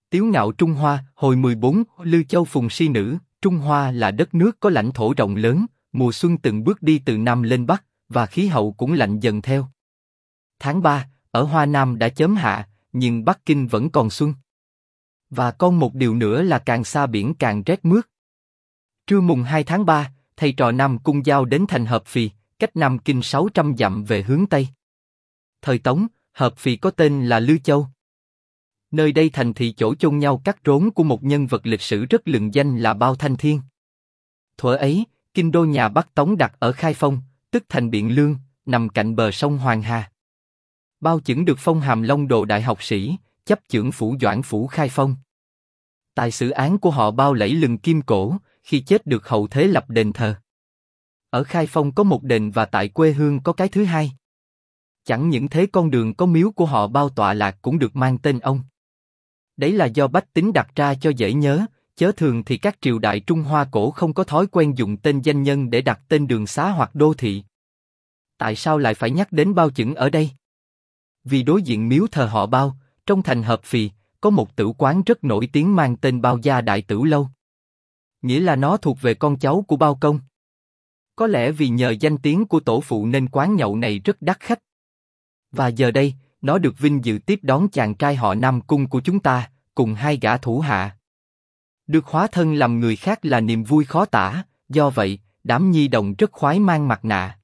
Tiếu ngạo Trung Hoa, hồi 14, Lư Châu Phùng Si Nữ. Trung Hoa là đất nước có lãnh thổ rộng lớn, mùa xuân từng bước đi từ Nam lên Bắc, và khí hậu cũng lạnh dần theo. Tháng 3, ở Hoa Nam đã chớm hạ, nhưng Bắc Kinh vẫn còn xuân. Và còn một điều nữa là càng xa biển càng rét mướt. Trưa mùng 2 tháng 3, thầy trò Nam Cung Giao đến thành Hợp Phì, cách Nam Kinh 600 dặm về hướng Tây. Thời Tống, Hợp Phì có tên là Lư Châu. Nơi đây thành thị chỗ chôn nhau cắt rốn của một nhân vật lịch sử rất lừng danh là Bao Thanh Thiên. Thuở ấy, kinh đô nhà Bắc Tống đặt ở Khai Phong, tức thành Biện Lương, nằm cạnh bờ sông Hoàng Hà. Bao Chững được phong hàm Long Đồ đại học sĩ, chấp chưởng phủ Doãn phủ Khai Phong. Tài xử án của họ Bao lẫy lừng kim cổ, khi chết được hậu thế lập đền thờ. Ở Khai Phong có một đền và tại quê hương có cái thứ hai. Chẳng những thế, con đường có miếu của họ Bao tọa lạc cũng được mang tên ông. Đấy là do bách tính đặt ra cho dễ nhớ, chớ thường thì các triều đại Trung Hoa cổ không có thói quen dùng tên danh nhân để đặt tên đường xá hoặc đô thị. Tại sao lại phải nhắc đến Bao Chững ở đây? Vì đối diện miếu thờ họ Bao, trong thành Hợp Phì, có một tử quán rất nổi tiếng mang tên Bao Gia Đại Tử Lâu. Nghĩa là nó thuộc về con cháu của Bao Công. Có lẽ vì nhờ danh tiếng của tổ phụ nên quán nhậu này rất đắt khách. Và giờ đây, nó được vinh dự tiếp đón chàng trai họ Nam Cung của chúng ta, cùng hai gã thủ hạ. Được hóa thân làm người khác là niềm vui khó tả, do vậy, đám nhi đồng rất khoái mang mặt nạ.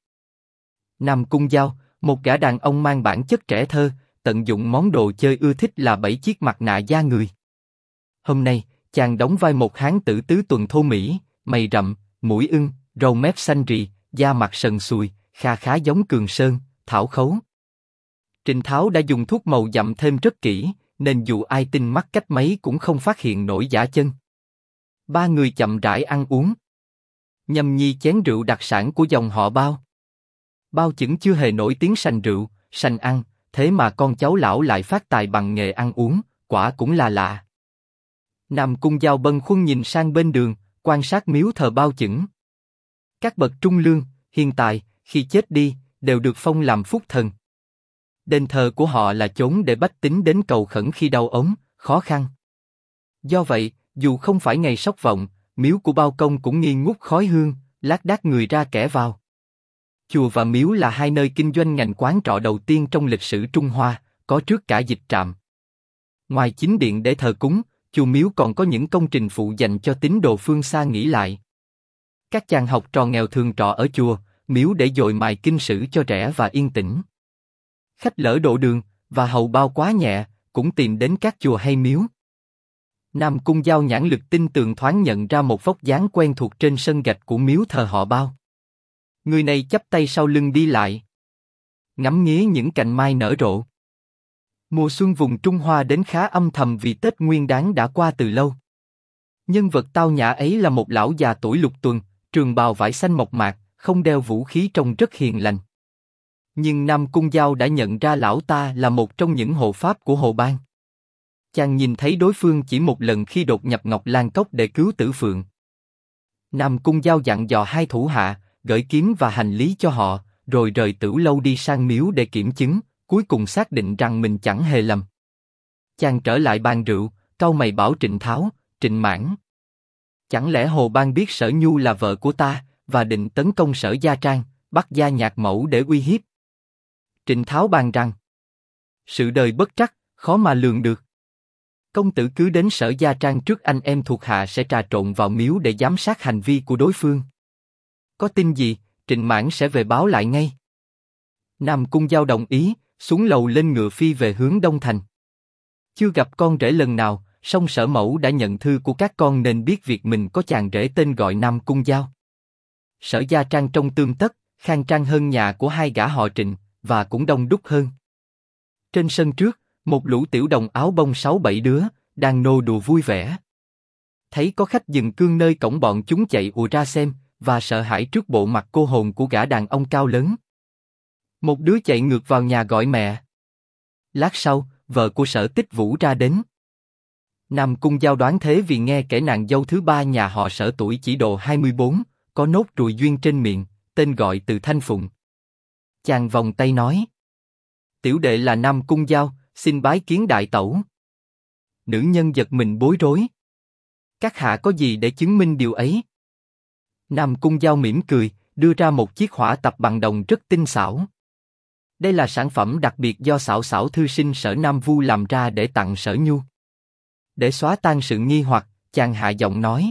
Nam Cung Giao, một gã đàn ông mang bản chất trẻ thơ, tận dụng món đồ chơi ưa thích là 7 chiếc mặt nạ da người. Hôm nay, chàng đóng vai một hán tử tứ tuần thô mỹ, mày rậm, mũi ưng, râu mép xanh rì, da mặt sần sùi, kha khá giống Cường Sơn, Thảo Khấu. Trình Tháo đã dùng thuốc màu dặm thêm rất kỹ, nên dù ai tinh mắt cách mấy cũng không phát hiện nổi giả chân. Ba người chậm rãi ăn uống, nhâm nhi chén rượu đặc sản của dòng họ Bao. Bao Chững chưa hề nổi tiếng sành rượu, sành ăn, thế mà con cháu lão lại phát tài bằng nghề ăn uống, quả cũng là lạ. Nam Cung Giao bâng khuâng nhìn sang bên đường, quan sát miếu thờ Bao Chững. Các bậc trung lương, hiền tài, khi chết đi, đều được phong làm phúc thần. Đền thờ của họ là chốn để bách tính đến cầu khẩn khi đau ốm, khó khăn. Do vậy, dù không phải ngày sốc vọng, miếu của Bao Công cũng nghi ngút khói hương, lác đác người ra kẻ vào. Chùa và miếu là hai nơi kinh doanh ngành quán trọ đầu tiên trong lịch sử Trung Hoa, có trước cả dịch trạm. Ngoài chính điện để thờ cúng, chùa miếu còn có những công trình phụ dành cho tín đồ phương xa nghỉ lại. Các chàng học trò nghèo thường trọ ở chùa, miếu để dội mài kinh sử cho rẻ và yên tĩnh. Khách lỡ độ đường, và hầu bao quá nhẹ, cũng tìm đến các chùa hay miếu. Nam Cung Giao nhãn lực tinh tường thoáng nhận ra một vóc dáng quen thuộc trên sân gạch của miếu thờ họ Bao. Người này chắp tay sau lưng đi lại, ngắm nghía những cành mai nở rộ. Mùa xuân vùng Trung Hoa đến khá âm thầm vì Tết Nguyên Đán đã qua từ lâu. Nhân vật tao nhã ấy là một lão già tuổi lục tuần, trường bào vải xanh mộc mạc, không đeo vũ khí, trông rất hiền lành. Nhưng Nam Cung Giao đã nhận ra lão ta là một trong những hộ pháp của Hồ Bang. Chàng nhìn thấy đối phương chỉ một lần khi đột nhập Ngọc Lan Cốc để cứu Tử Phượng. Nam Cung Giao dặn dò hai thủ hạ, gửi kiếm và hành lý cho họ, rồi rời Tửu Lâu đi sang miếu để kiểm chứng, cuối cùng xác định rằng mình chẳng hề lầm. Chàng trở lại bàn rượu, cau mày bảo Trịnh Tháo, Trịnh Mãn. Chẳng lẽ Hồ Bang biết Sở Nhu là vợ của ta, và định tấn công Sở Gia Trang, bắt Gia Nhạc Mẫu để uy hiếp? Trịnh Tháo bàn rằng, sự đời bất trắc, khó mà lường được. Công tử cứ đến Sở Gia Trang trước, anh em thuộc hạ sẽ trà trộn vào miếu để giám sát hành vi của đối phương. Có tin gì, Trịnh Mãn sẽ về báo lại ngay. Nam Cung Giao đồng ý, xuống lầu lên ngựa phi về hướng Đông Thành. Chưa gặp con rể lần nào, song Sở Mẫu đã nhận thư của các con nên biết việc mình có chàng rể tên gọi Nam Cung Giao. Sở Gia Trang trông tươm tất, khang trang hơn nhà của hai gã họ Trịnh, và cũng đông đúc hơn. Trên sân trước, một lũ tiểu đồng áo bông 6-7 đứa, đang nô đùa vui vẻ. Thấy có khách dừng cương nơi cổng, bọn chúng chạy ùa ra xem, và sợ hãi trước bộ mặt cô hồn của gã đàn ông cao lớn. Một đứa chạy ngược vào nhà gọi mẹ. Lát sau, vợ của Sở Tích Vũ ra đến. Nam Cung Giao đoán thế vì nghe kể nàng dâu thứ ba nhà họ Sở tuổi chỉ độ 24, có nốt ruồi duyên trên miệng, tên gọi Từ Thanh Phụng. Chàng vòng tay nói: tiểu đệ là Nam Cung Giao, xin bái kiến đại tẩu. nữ nhân giật mình bối rối. Các hạ có gì để chứng minh điều ấy? Nam Cung Giao mỉm cười, đưa ra một chiếc hỏa tập bằng đồng rất tinh xảo. Đây là sản phẩm đặc biệt do Xảo Xảo thư sinh Sở Nam Vu làm ra để tặng Sở Nhu. Để xóa tan sự nghi hoặc, chàng hạ giọng nói.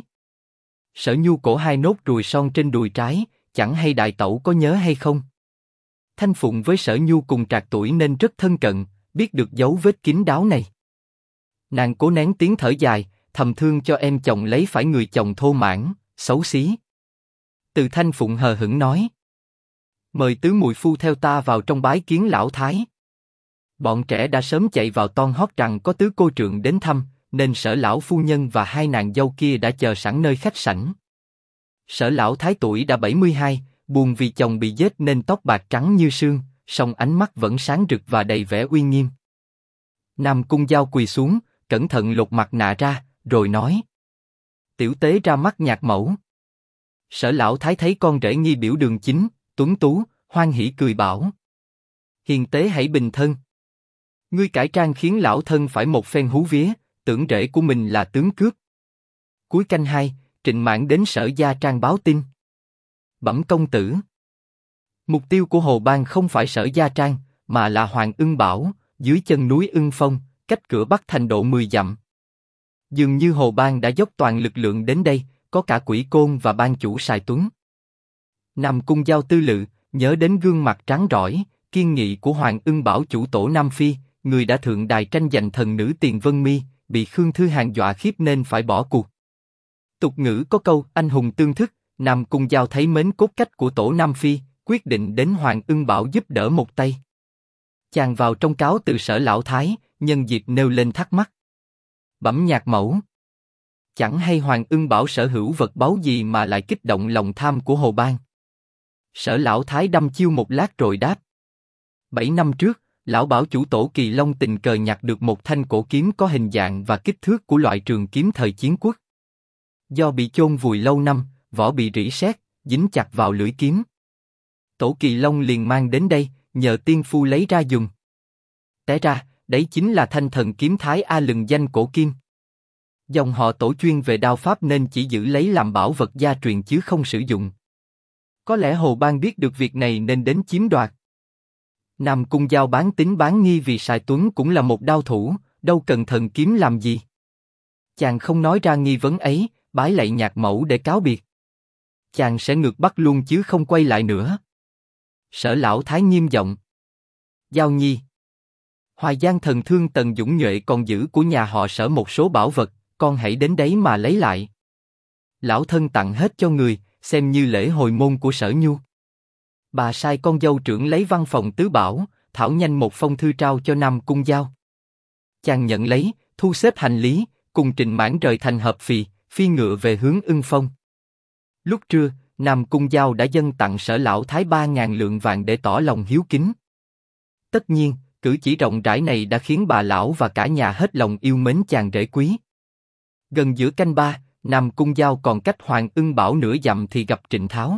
Sở Nhu cổ 2 nốt ruồi son trên đùi trái, chẳng hay đại tẩu có nhớ hay không? Thanh Phụng với Sở Nhu cùng trạc tuổi nên rất thân cận, biết được dấu vết kín đáo này. Nàng cố nén tiếng thở dài, thầm thương cho em chồng lấy phải người chồng thô mãn, xấu xí. Từ Thanh Phụng hờ hững nói. Mời tứ muội phu theo ta vào trong bái kiến lão thái. Bọn trẻ đã sớm chạy vào toan hót rằng có tứ cô trượng đến thăm, nên Sở lão phu nhân và 2 nàng dâu kia đã chờ sẵn nơi khách sảnh. Sở lão thái tuổi đã 72, buồn vì chồng bị giết nên tóc bạc trắng như sương, song ánh mắt vẫn sáng rực và đầy vẻ uy nghiêm. Nam Cung Giao quỳ xuống, cẩn thận lột mặt nạ ra, rồi nói: Tiểu tế ra mắt nhạc mẫu. Sở lão thái thấy con rể nghi biểu đường chính, tuấn tú, hoan hỉ cười bảo: Hiền tế hãy bình thân. Ngươi cải trang khiến lão thân phải một phen hú vía, tưởng rể của mình là tướng cướp. Cuối canh 2, Trịnh Mãn đến Sở Gia Trang báo tin. Bẩm công tử. Mục tiêu của Hồ Bang không phải Sở Gia Trang, mà là Hoàng Ưng Bảo, dưới chân núi Ưng Phong, cách cửa Bắc thành độ 10 dặm. Dường như Hồ Bang đã dốc toàn lực lượng đến đây, có cả Quỷ Côn và ban chủ Sài Tuấn. Nam Cung Giao tư lự, nhớ đến gương mặt trắng rỏi, kiên nghị của Hoàng Ưng Bảo chủ tổ Nam Phi, người đã thượng đài tranh giành thần nữ Tiền Vân Mi, bị Khương Thư Hàn dọa khiếp nên phải bỏ cuộc. Tục ngữ có câu anh hùng tương thức, Nam Cung Giao thấy mến cốt cách của tổ Nam Phi, quyết định đến Hoàng Ưng Bảo giúp đỡ một tay. Chàng vào trong cáo từ Sở lão thái, nhân dịp nêu lên thắc mắc. Bẩm nhạc mẫu. Chẳng hay Hoàng Ưng Bảo sở hữu vật báu gì mà lại kích động lòng tham của Hồ Bang. Sở lão thái đăm chiêu một lát rồi đáp. 7 năm trước, lão bảo chủ tổ Kỳ Long tình cờ nhặt được một thanh cổ kiếm có hình dạng và kích thước của loại trường kiếm thời chiến quốc. Do bị chôn vùi lâu năm, vỏ bị rỉ sét, dính chặt vào lưỡi kiếm. Tổ Kỳ Long liền mang đến đây, nhờ tiên phu lấy ra dùng. Té ra, đấy chính là thanh thần kiếm Thái A lừng danh cổ kim. Dòng họ tổ chuyên về đao pháp nên chỉ giữ lấy làm bảo vật gia truyền chứ không sử dụng. Có lẽ Hồ Bang biết được việc này nên đến chiếm đoạt. Nam Cung Giao bán tín bán nghi vì Sài Tuấn cũng là một đao thủ, đâu cần thần kiếm làm gì. Chàng không nói ra nghi vấn ấy, bái lạy nhạc mẫu để cáo biệt. Chàng sẽ ngược Bắc luôn chứ không quay lại nữa. Sở lão thái nghiêm giọng. Giao nhi. Hoài Giang thần thương Tần Dũng Nhuệ còn giữ của nhà họ Sở một số bảo vật, con hãy đến đấy mà lấy lại. Lão thân tặng hết cho người, xem như lễ hồi môn của Sở Nhu. Bà sai con dâu trưởng lấy văn phòng tứ bảo, thảo nhanh một phong thư trao cho Nam Cung Giao. Chàng nhận lấy, thu xếp hành lý, cùng Trịnh Mãn rời thành Hợp Phì, phi ngựa về hướng Ưng Phong. Lúc trưa, Nam Cung Giao đã dâng tặng Sở lão thái 3.000 lượng vàng để tỏ lòng hiếu kính. Tất nhiên, cử chỉ rộng rãi này đã khiến bà lão và cả nhà hết lòng yêu mến chàng rể quý. Gần giữa canh 3, Nam Cung Giao còn cách Hoàng Ưng Bảo nửa dặm thì gặp Trịnh Tháo.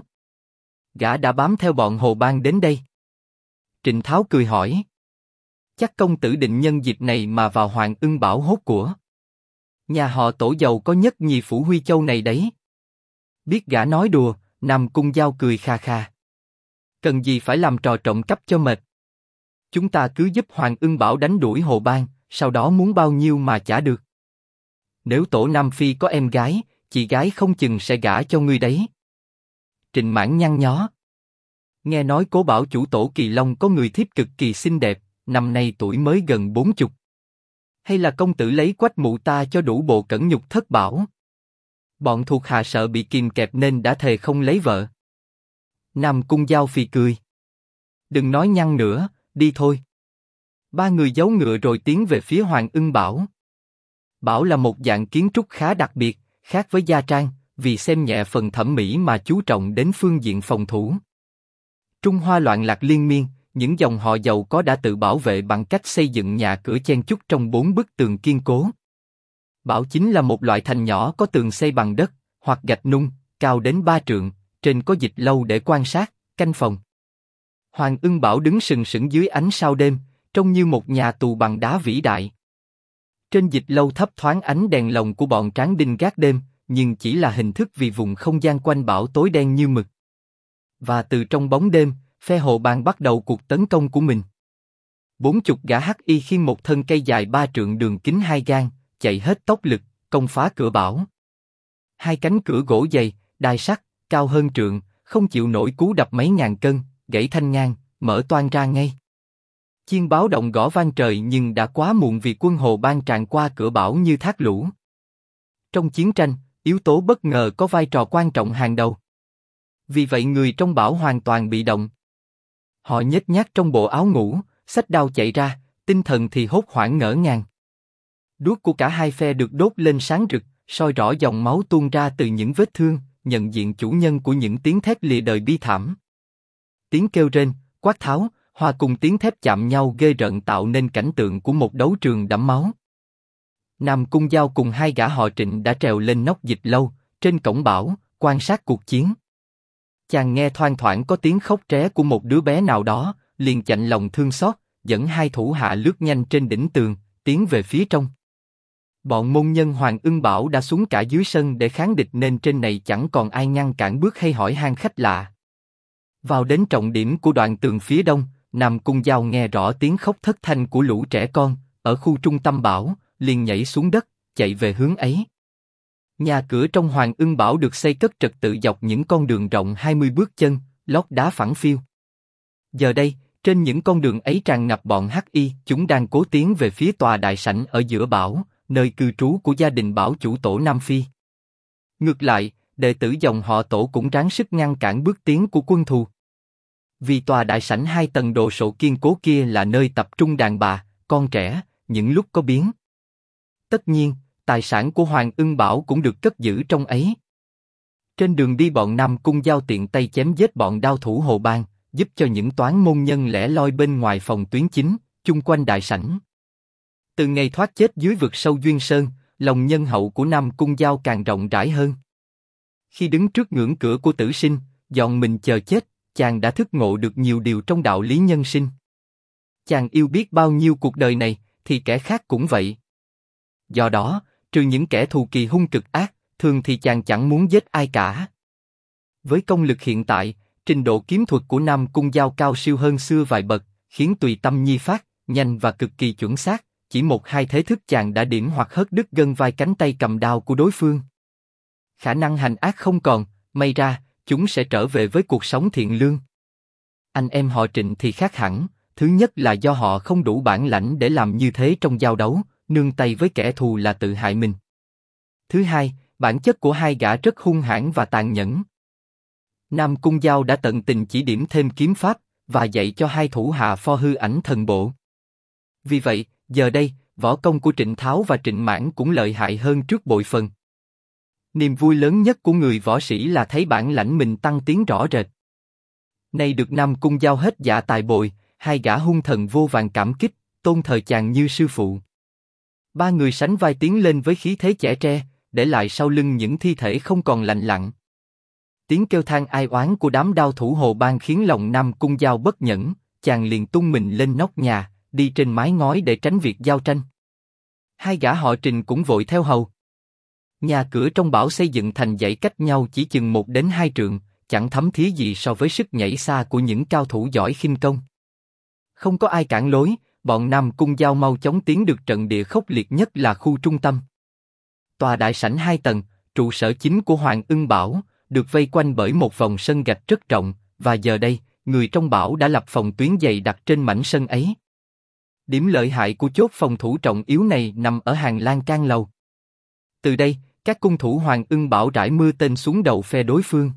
Gã đã bám theo bọn Hồ Bang đến đây. Trịnh Tháo cười hỏi. Chắc công tử định nhân dịp này mà vào Hoàng Ưng Bảo hốt của. Nhà họ tổ giàu có nhất nhì phủ Huy Châu này đấy. Biết gã nói đùa, Nam Cung Giao cười kha kha. Cần gì phải làm trò trộm cắp cho mệt. Chúng ta cứ giúp Hoàng Ưng Bảo đánh đuổi Hồ Bang, sau đó muốn bao nhiêu mà trả được. Nếu tổ Nam Phi có em gái, chị gái không chừng sẽ gả cho ngươi đấy. Trịnh Mãn nhăn nhó. Nghe nói Cố bảo chủ tổ Kỳ Long có người thiếp cực kỳ xinh đẹp, năm nay tuổi mới gần 40. Hay là công tử lấy quách mụ ta cho đủ bộ cẩn nhục thất bảo. Bọn thuộc hạ sợ bị kìm kẹp nên đã thề không lấy vợ. Nam Cung Giao phì cười. Đừng nói nhăn nữa, đi thôi. Ba người giấu ngựa rồi tiến về phía Hoàng Ưng Bảo. Bảo là một dạng kiến trúc khá đặc biệt, khác với Gia Trang, vì xem nhẹ phần thẩm mỹ mà chú trọng đến phương diện phòng thủ. Trung Hoa loạn lạc liên miên, những dòng họ giàu có đã tự bảo vệ bằng cách xây dựng nhà cửa chen chúc trong 4 bức tường kiên cố. Bảo chính là một loại thành nhỏ có tường xây bằng đất, hoặc gạch nung, cao đến 3 trượng, trên có dịch lâu để quan sát, canh phòng. Hoàng Ưng Bảo đứng sừng sững dưới ánh sao đêm, trông như một nhà tù bằng đá vĩ đại. Trên dịch lâu thấp thoáng ánh đèn lồng của bọn tráng đinh gác đêm, nhưng chỉ là hình thức vì vùng không gian quanh bảo tối đen như mực. Và từ trong bóng đêm, phe Hồ Bang bắt đầu cuộc tấn công của mình. 40 gã hắc y khiêng một thân cây dài 3 trượng đường kính 2 gang, chạy hết tốc lực, công phá cửa bảo. Hai cánh cửa gỗ dày, đai sắt, cao hơn trượng, không chịu nổi cú đập mấy ngàn cân, gãy thanh ngang, mở toang ra ngay. Chiên báo động gõ vang trời nhưng đã quá muộn vì quân Hồ Bang tràn qua cửa bảo như thác lũ. Trong chiến tranh, yếu tố bất ngờ có vai trò quan trọng hàng đầu. Vì vậy người trong bảo hoàn toàn bị động. Họ nhếch nhác trong bộ áo ngủ, xách đao chạy ra, tinh thần thì hốt hoảng ngỡ ngàng. Đuốc của cả hai phe được đốt lên sáng rực, soi rõ dòng máu tuôn ra từ những vết thương, nhận diện chủ nhân của những tiếng thét lìa đời bi thảm. Tiếng kêu rên, quát tháo, hòa cùng tiếng thép chạm nhau ghê rợn tạo nên cảnh tượng của một đấu trường đẫm máu. Nam Cung Giao cùng hai gã họ Trịnh đã trèo lên nóc dịch lâu, trên cổng bảo, quan sát cuộc chiến. Chàng nghe thoang thoảng có tiếng khóc tré của một đứa bé nào đó, liền chạnh lòng thương xót, dẫn hai thủ hạ lướt nhanh trên đỉnh tường, tiến về phía trong. Bọn môn nhân Hoàng Ưng Bảo đã xuống cả dưới sân để kháng địch nên trên này chẳng còn ai ngăn cản bước hay hỏi han khách lạ. Vào đến trọng điểm của đoạn tường phía đông, Nam Cung Giao nghe rõ tiếng khóc thất thanh của lũ trẻ con, ở khu trung tâm bảo, liền nhảy xuống đất, chạy về hướng ấy. Nhà cửa trong Hoàng Ưng Bảo được xây cất trật tự dọc những con đường rộng 20 bước chân, lót đá phẳng phiu. Giờ đây, trên những con đường ấy tràn ngập bọn hắc y, chúng đang cố tiến về phía tòa đại sảnh ở giữa bảo, nơi cư trú của gia đình bảo chủ tổ Nam Phi. Ngược lại, đệ tử dòng họ tổ cũng ráng sức ngăn cản bước tiến của quân thù. Vì tòa đại sảnh 2 tầng đồ sộ kiên cố kia là nơi tập trung đàn bà, con trẻ, những lúc có biến. Tất nhiên, tài sản của Hoàng Ưng Bảo cũng được cất giữ trong ấy. Trên đường đi bọn Nam Cung Giao tiện tay chém giết bọn đao thủ Hồ Bang, giúp cho những toán môn nhân lẻ loi bên ngoài phòng tuyến chính, chung quanh đại sảnh. Từ ngày thoát chết dưới vực sâu Duyên Sơn, lòng nhân hậu của Nam Cung Giao càng rộng rãi hơn. Khi đứng trước ngưỡng cửa của tử sinh, dọn mình chờ chết, chàng đã thức ngộ được nhiều điều trong đạo lý nhân sinh. Chàng yêu biết bao nhiêu cuộc đời này, thì kẻ khác cũng vậy. Do đó, trừ những kẻ thù kỳ hung cực ác, thường thì chàng chẳng muốn giết ai cả. Với công lực hiện tại, trình độ kiếm thuật của Nam Cung Giao cao siêu hơn xưa vài bậc, khiến tùy tâm nhi phát, nhanh và cực kỳ chuẩn xác, chỉ 1-2 thế thức chàng đã điểm hoặc hất đứt gân vai cánh tay cầm đao của đối phương. Khả năng hành ác không còn, may ra, chúng sẽ trở về với cuộc sống thiện lương. Anh em họ Trịnh thì khác hẳn, thứ nhất là do họ không đủ bản lãnh để làm như thế trong giao đấu, nương tay với kẻ thù là tự hại mình. Thứ hai, bản chất của hai gã rất hung hãn và tàn nhẫn. Nam Cung Giao đã tận tình chỉ điểm thêm kiếm pháp, và dạy cho hai thủ hạ pho hư ảnh thần bộ. Vì vậy, giờ đây, võ công của Trịnh Tháo và Trịnh Mãn cũng lợi hại hơn trước bội phần. Niềm vui lớn nhất của người võ sĩ là thấy bản lãnh mình tăng tiến rõ rệt. Nay được Nam Cung Giao hết dạ tài bồi, hai gã hung thần vô vàn cảm kích, tôn thờ chàng như sư phụ. Ba người sánh vai tiến lên với khí thế chẻ tre, để lại sau lưng những thi thể không còn lành lặn. Tiếng kêu than ai oán của đám đao thủ Hồ Bang khiến lòng Nam Cung Giao bất nhẫn, chàng liền tung mình lên nóc nhà, đi trên mái ngói để tránh việc giao tranh. Hai gã họ Trình cũng vội theo hầu. Nhà cửa trong bảo xây dựng thành dãy cách nhau chỉ chừng 1-2 trượng, chẳng thấm thía gì so với sức nhảy xa của những cao thủ giỏi khinh công. Không có ai cản lối, bọn Nam Cung Giao mau chóng tiến được trận địa khốc liệt nhất là khu trung tâm. Tòa đại sảnh 2 tầng, trụ sở chính của Hoàng Ưng Bảo, được vây quanh bởi một vòng sân gạch rất rộng, và giờ đây, người trong bảo đã lập phòng tuyến dày đặt trên mảnh sân ấy. Điểm lợi hại của chốt phòng thủ trọng yếu này nằm ở hàng lan can lầu. Từ đây, các cung thủ Hoàng Ưng Bảo rải mưa tên xuống đầu phe đối phương.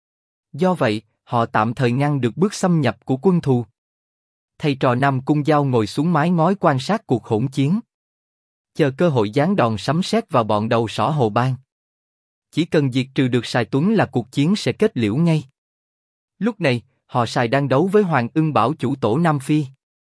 Do vậy, họ tạm thời ngăn được bước xâm nhập của quân thù. Thầy trò Nam Cung Giao ngồi xuống mái ngói quan sát cuộc hỗn chiến, chờ cơ hội giáng đòn sấm sét vào bọn đầu sỏ Hồ Bang. Chỉ cần diệt trừ được Sài Tuấn là cuộc chiến sẽ kết liễu ngay. Lúc này, họ Sài đang đấu với Hoàng Ưng Bảo chủ tổ Nam Phi.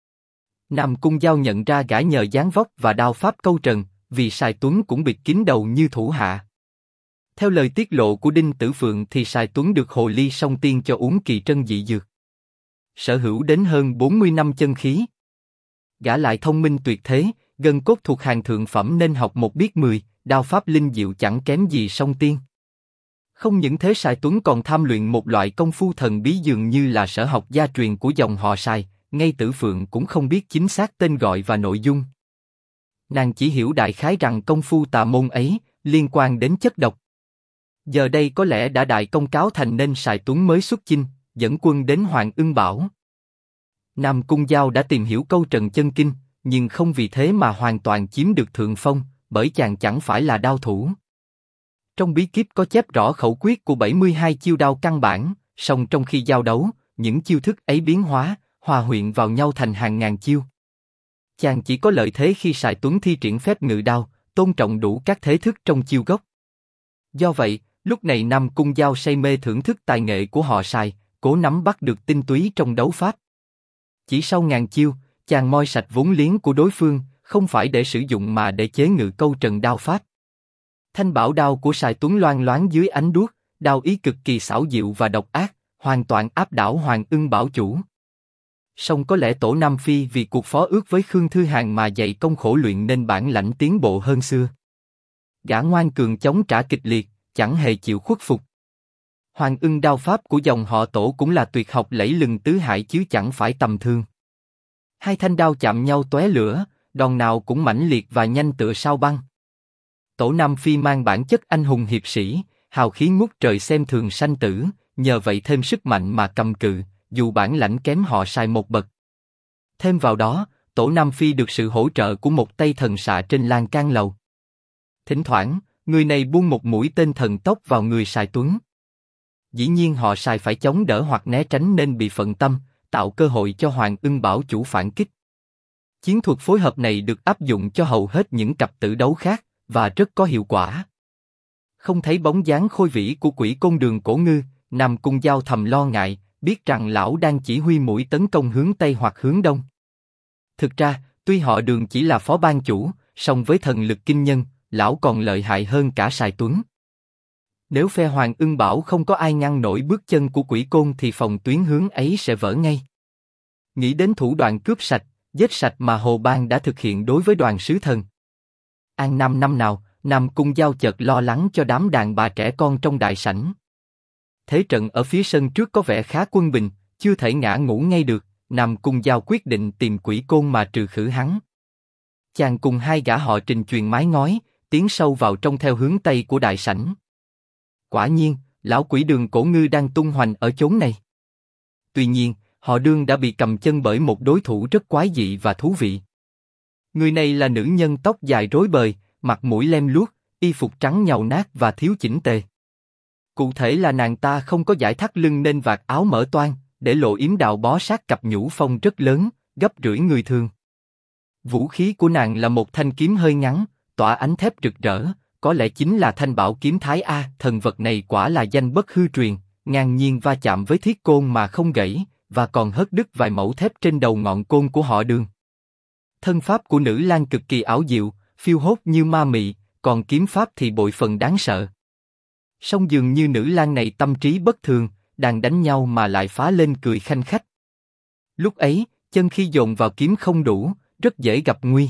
Nam Cung Giao nhận ra gã nhờ dáng vóc và đao pháp câu trần, vì Sài Tuấn cũng bịt kín đầu như thủ hạ. Theo lời tiết lộ của Đinh Tử Phượng thì Sài Tuấn được Hồ Ly Song Tiên cho uống kỳ trân dị dược, sở hữu đến hơn 40 năm chân khí. Gã lại thông minh tuyệt thế, gân cốt thuộc hàng thượng phẩm nên học một biết 10, đao pháp linh diệu chẳng kém gì song tiên. Không những thế Sài Tuấn còn tham luyện một loại công phu thần bí dường như là sở học gia truyền của dòng họ Sài, ngay Tử Phượng cũng không biết chính xác tên gọi và nội dung. Nàng chỉ hiểu đại khái rằng công phu tà môn ấy liên quan đến chất độc. Giờ đây có lẽ đã đại công cáo thành nên Sài Tuấn mới xuất chinh, dẫn quân đến Hoàng Ưng Bảo. Nam Cung Giao đã tìm hiểu câu Trần Chân Kinh, nhưng không vì thế mà hoàn toàn chiếm được thượng phong, bởi chàng chẳng phải là đao thủ. Trong bí kíp có chép rõ khẩu quyết của 72 chiêu đao căn bản, song trong khi giao đấu, những chiêu thức ấy biến hóa, hòa quyện vào nhau thành hàng ngàn chiêu. Chàng chỉ có lợi thế khi Sài Tuấn thi triển phép ngự đao, tôn trọng đủ các thế thức trong chiêu gốc. Do vậy, lúc này Nam Cung Giao say mê thưởng thức tài nghệ của họ Sài, cố nắm bắt được tinh túy trong đấu pháp. Chỉ sau ngàn chiêu, chàng moi sạch vốn liếng của đối phương, không phải để sử dụng mà để chế ngự câu trần đao pháp. Thanh bảo đao của Sài Tuấn loang loáng dưới ánh đuốc, đao ý cực kỳ xảo diệu và độc ác, hoàn toàn áp đảo Hoàng Ưng Bảo chủ. Song có lẽ Tổ Nam Phi vì cuộc phó ước với Khương Thư Hàn mà dày công khổ luyện nên bản lãnh tiến bộ hơn xưa. Gã ngoan cường chống trả kịch liệt, chẳng hề chịu khuất phục. Hoàng Ưng đao pháp của dòng họ Tổ cũng là tuyệt học lẫy lừng tứ hải chứ chẳng phải tầm thường. Hai thanh đao chạm nhau tóe lửa, đòn nào cũng mãnh liệt và nhanh tựa sao băng. Tổ Nam Phi mang bản chất anh hùng hiệp sĩ, hào khí ngút trời xem thường sanh tử, nhờ vậy thêm sức mạnh mà cầm cự, dù bản lãnh kém họ Sài một bậc. Thêm vào đó, Tổ Nam Phi được sự hỗ trợ của một tay thần xạ trên lan can lầu. Thỉnh thoảng, người này buông một mũi tên thần tốc vào người Sài Tuấn. Dĩ nhiên họ Sài phải chống đỡ hoặc né tránh nên bị phận tâm, tạo cơ hội cho Hoàng Ưng Bảo chủ phản kích. Chiến thuật phối hợp này được áp dụng cho hầu hết những cặp tử đấu khác, và rất có hiệu quả. Không thấy bóng dáng khôi vĩ của Quỷ Côn Đường Cổ Ngư, Nam Cung Giao thầm lo ngại, biết rằng lão đang chỉ huy mũi tấn công hướng Tây hoặc hướng Đông. Thực ra, tuy họ Đường chỉ là phó ban chủ, song với thần lực kinh nhân, lão còn lợi hại hơn cả Sài Tuấn. Nếu phe Hoàng Ưng Bảo không có ai ngăn nổi bước chân của Quỷ Côn thì phòng tuyến hướng ấy sẽ vỡ ngay. Nghĩ đến thủ đoạn cướp sạch, giết sạch mà Hồ Bang đã thực hiện đối với Đoàn Sứ Thần. An Nam năm nào, Nam Cung Giao chợt lo lắng cho đám đàn bà trẻ con trong đại sảnh. Thế trận ở phía sân trước có vẻ khá quân bình, chưa thể ngã ngũ ngay được. Nam Cung Giao quyết định tìm Quỷ Côn mà trừ khử hắn. Chàng cùng hai gã họ Trình truyền mái ngói, tiến sâu vào trong theo hướng Tây của đại sảnh. Quả nhiên, lão Quỷ Đường Cổ Ngư đang tung hoành ở chốn này. Tuy nhiên, họ Đương đã bị cầm chân bởi một đối thủ rất quái dị và thú vị. Người này là nữ nhân tóc dài rối bời, mặt mũi lem luốc, y phục trắng nhàu nát và thiếu chỉnh tề. Cụ thể là nàng ta không có dải thắt lưng nên vạt áo mở toang, để lộ yếm đào bó sát cặp nhũ phong rất lớn, gấp rưỡi người thường. Vũ khí của nàng là một thanh kiếm hơi ngắn, tỏa ánh thép rực rỡ, có lẽ chính là thanh bảo kiếm Thái A. Thần vật này quả là danh bất hư truyền, ngang nhiên va chạm với thiết côn mà không gãy, và còn hất đứt vài mẩu thép trên đầu ngọn côn của họ Đường. Thân pháp của nữ lang cực kỳ ảo diệu, phiêu hốt như ma mị, còn kiếm pháp thì bội phần đáng sợ. Song dường như nữ lang này tâm trí bất thường, đang đánh nhau mà lại phá lên cười khanh khách. Lúc ấy, chân khi dồn vào kiếm không đủ, rất dễ gặp nguy.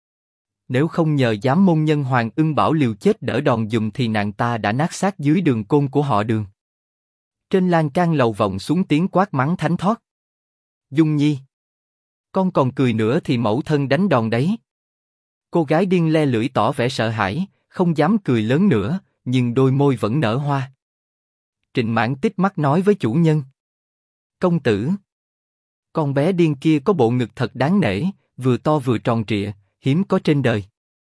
Nếu không nhờ giám môn nhân Hoàng Ưng Bảo liều chết đỡ đòn dùm thì nàng ta đã nát xác dưới đường côn của họ Đường. Trên lan can lầu vọng xuống tiếng quát mắng thánh thót. Dung Nhi, con còn cười nữa thì mẫu thân đánh đòn đấy. Cô gái điên le lưỡi tỏ vẻ sợ hãi, không dám cười lớn nữa, nhưng đôi môi vẫn nở hoa. Trịnh Mãn tít mắt nói với chủ nhân. Công tử, con bé điên kia có bộ ngực thật đáng nể, vừa to vừa tròn trịa, hiếm có trên đời.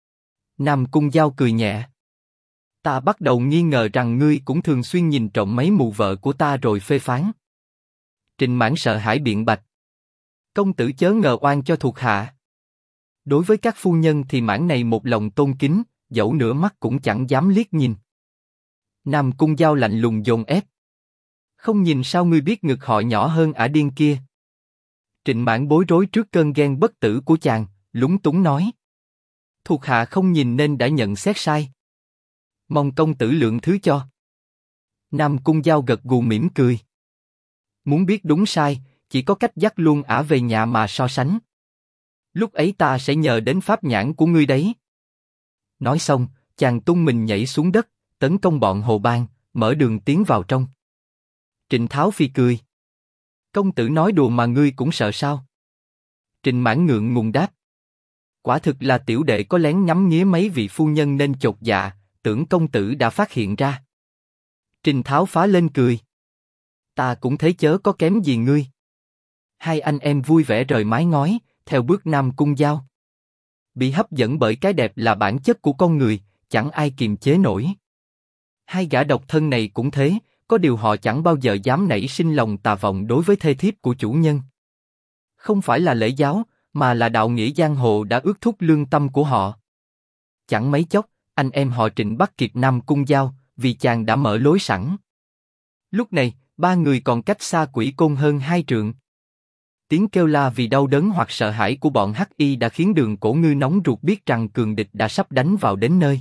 Nam Cung Giao cười nhẹ. Ta bắt đầu nghi ngờ rằng ngươi cũng thường xuyên nhìn trộm mấy mụ vợ của ta rồi phê phán. Trịnh Mãn sợ hãi biện bạch. Công tử chớ ngờ oan cho thuộc hạ. Đối với các phu nhân thì Mãn này một lòng tôn kính, dẫu nửa mắt cũng chẳng dám liếc nhìn. Nam Cung Giao lạnh lùng dồn ép. Không nhìn sao ngươi biết ngực họ nhỏ hơn ả điên kia. Trịnh Mãn bối rối trước cơn ghen bất tử của chàng, lúng túng nói. Thuộc hạ không nhìn nên đã nhận xét sai. Mong công tử lượng thứ cho. Nam Cung Giao gật gù mỉm cười. Muốn biết đúng sai, chỉ có cách dắt luôn ả về nhà mà so sánh. Lúc ấy ta sẽ nhờ đến pháp nhãn của ngươi đấy. Nói xong, chàng tung mình nhảy xuống đất, tấn công bọn Hồ Bang, mở đường tiến vào trong. Trịnh Tháo Phi cười. Công tử nói đùa mà ngươi cũng sợ sao? Trịnh Mãn ngượng ngùng đáp. Quả thực là tiểu đệ có lén ngắm nghía mấy vị phu nhân nên chột dạ, tưởng công tử đã phát hiện ra. Trịnh Tháo phá lên cười. Ta cũng thấy chớ có kém gì ngươi. Hai anh em vui vẻ rời mái ngói, theo bước Nam Cung Giao. Bị hấp dẫn bởi cái đẹp là bản chất của con người, chẳng ai kiềm chế nổi. Hai gã độc thân này cũng thế, có điều họ chẳng bao giờ dám nảy sinh lòng tà vọng đối với thê thiếp của chủ nhân. Không phải là lễ giáo, mà là đạo nghĩa giang hồ đã ước thúc lương tâm của họ. Chẳng mấy chốc, anh em họ Trịnh bắt kịp Nam Cung Giao, vì chàng đã mở lối sẵn. Lúc này, ba người còn cách xa Quỷ Côn hơn 2 trượng. Tiếng kêu la vì đau đớn hoặc sợ hãi của bọn Hắc Y đã khiến Đường Cổ Ngư nóng ruột biết rằng cường địch đã sắp đánh vào đến nơi.